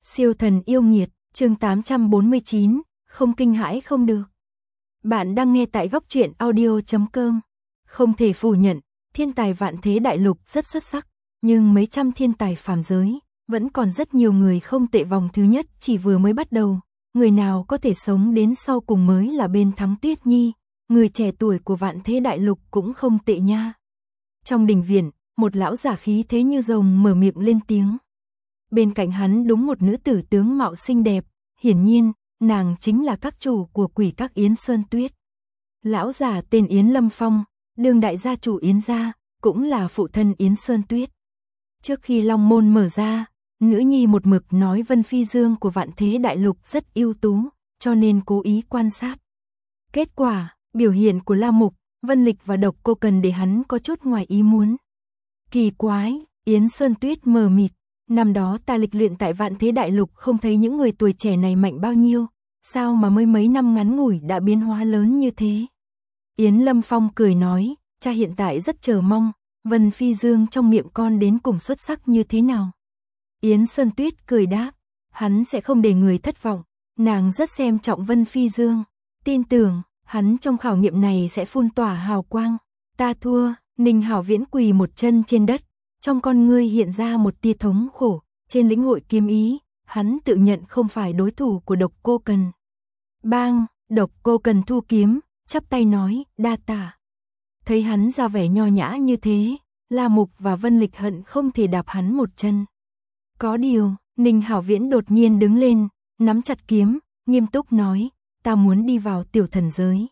Siêu thần yêu nghiệt, chương 849, không kinh hãi không được. Bạn đang nghe tại góc truyện audio.com. Không thể phủ nhận, thiên tài vạn thế đại lục rất xuất sắc, nhưng mấy trăm thiên tài phàm giới, vẫn còn rất nhiều người không tệ, vòng thứ nhất chỉ vừa mới bắt đầu, người nào có thể sống đến sau cùng mới là bên thắng. Tuyết Nhi, người trẻ tuổi của vạn thế đại lục cũng không tệ nha. Trong đình viện, một lão giả khí thế như rồng mở miệng lên tiếng. Bên cạnh hắn đúng một nữ tử tướng mạo xinh đẹp, hiển nhiên, nàng chính là các chủ của quỷ các Yến Sơn Tuyết. Lão giả tên Yến Lâm Phong, đương đại gia chủ Yến gia, cũng là phụ thân Yến Sơn Tuyết. Trước khi Long Môn mở ra, nữ nhi một mực nói Vân Phi Dương của vạn thế đại lục rất ưu tú, cho nên cố ý quan sát. Kết quả, biểu hiện của La Mục, Vân Lịch và Độc Cô Cần để hắn có chút ngoài ý muốn. Kỳ quái, Yến Sơn Tuyết mờ mịt. Năm đó ta lịch luyện tại vạn thế đại lục không thấy những người tuổi trẻ này mạnh bao nhiêu, sao mà mới mấy năm ngắn ngủi đã biến hóa lớn như thế. Yến Lâm Phong cười nói, cha hiện tại rất chờ mong, Vân Phi Dương trong miệng con đến cùng xuất sắc như thế nào. Yến Sơn Tuyết cười đáp, hắn sẽ không để người thất vọng, nàng rất xem trọng Vân Phi Dương, tin tưởng, hắn trong khảo nghiệm này sẽ phun tỏa hào quang. Ta thua. Ninh Hảo Viễn quỳ một chân trên đất. Trong con ngươi hiện ra một tia thống khổ, trên lĩnh hội kiếm ý, hắn tự nhận không phải đối thủ của Độc Cô Cần. Bang, Độc Cô Cần thu kiếm, chắp tay nói, đa tạ. Thấy hắn ra vẻ nho nhã như thế, La Mục và Vân Lịch hận không thể đạp hắn một chân. Có điều, Ninh Hảo Viễn đột nhiên đứng lên, nắm chặt kiếm, nghiêm túc nói, ta muốn đi vào tiểu thần giới.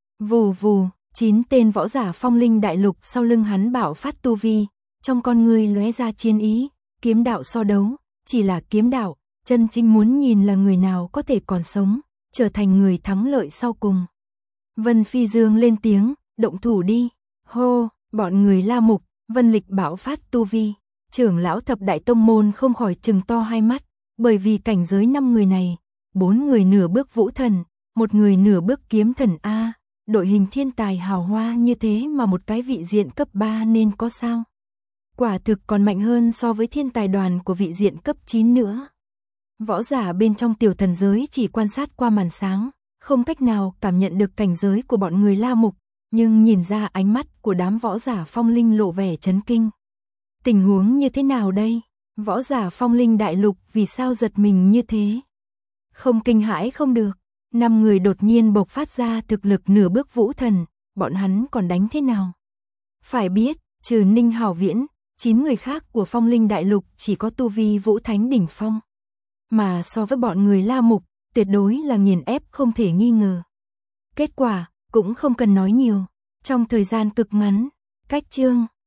Vù vù, 9 tên võ giả phong linh đại lục sau lưng hắn bạo phát tu vi. Trong con người lóe ra chiến ý, kiếm đạo so đấu, chỉ là kiếm đạo, chân chính muốn nhìn là người nào có thể còn sống, trở thành người thắng lợi sau cùng. Vân Phi Dương lên tiếng, động thủ đi. Hô, bọn người La Mục, Vân Lịch bạo phát tu vi. Trưởng lão thập đại tông môn không khỏi trừng to hai mắt, bởi vì cảnh giới 5 người này, 4 người nửa bước vũ thần, một người nửa bước kiếm thần A, đội hình thiên tài hào hoa như thế mà một cái vị diện cấp 3 nên có sao? Quả thực còn mạnh hơn so với thiên tài đoàn của vị diện cấp 9 nữa. Võ giả bên trong tiểu thần giới chỉ quan sát qua màn sáng, không cách nào cảm nhận được cảnh giới của bọn người La Mục, nhưng nhìn ra ánh mắt của đám võ giả phong linh lộ vẻ chấn kinh. Tình huống như thế nào đây? Võ giả phong linh đại lục vì sao giật mình như thế? Không kinh hãi không được. 5 người đột nhiên bộc phát ra thực lực nửa bước vũ thần, bọn hắn còn đánh thế nào? Phải biết, trừ Ninh Hảo Viễn, 9 người khác của phong linh đại lục chỉ có tu vi vũ thánh đỉnh phong. Mà so với bọn người La Mục, tuyệt đối là nghiền ép không thể nghi ngờ. Kết quả, cũng không cần nói nhiều. Trong thời gian cực ngắn, cách chương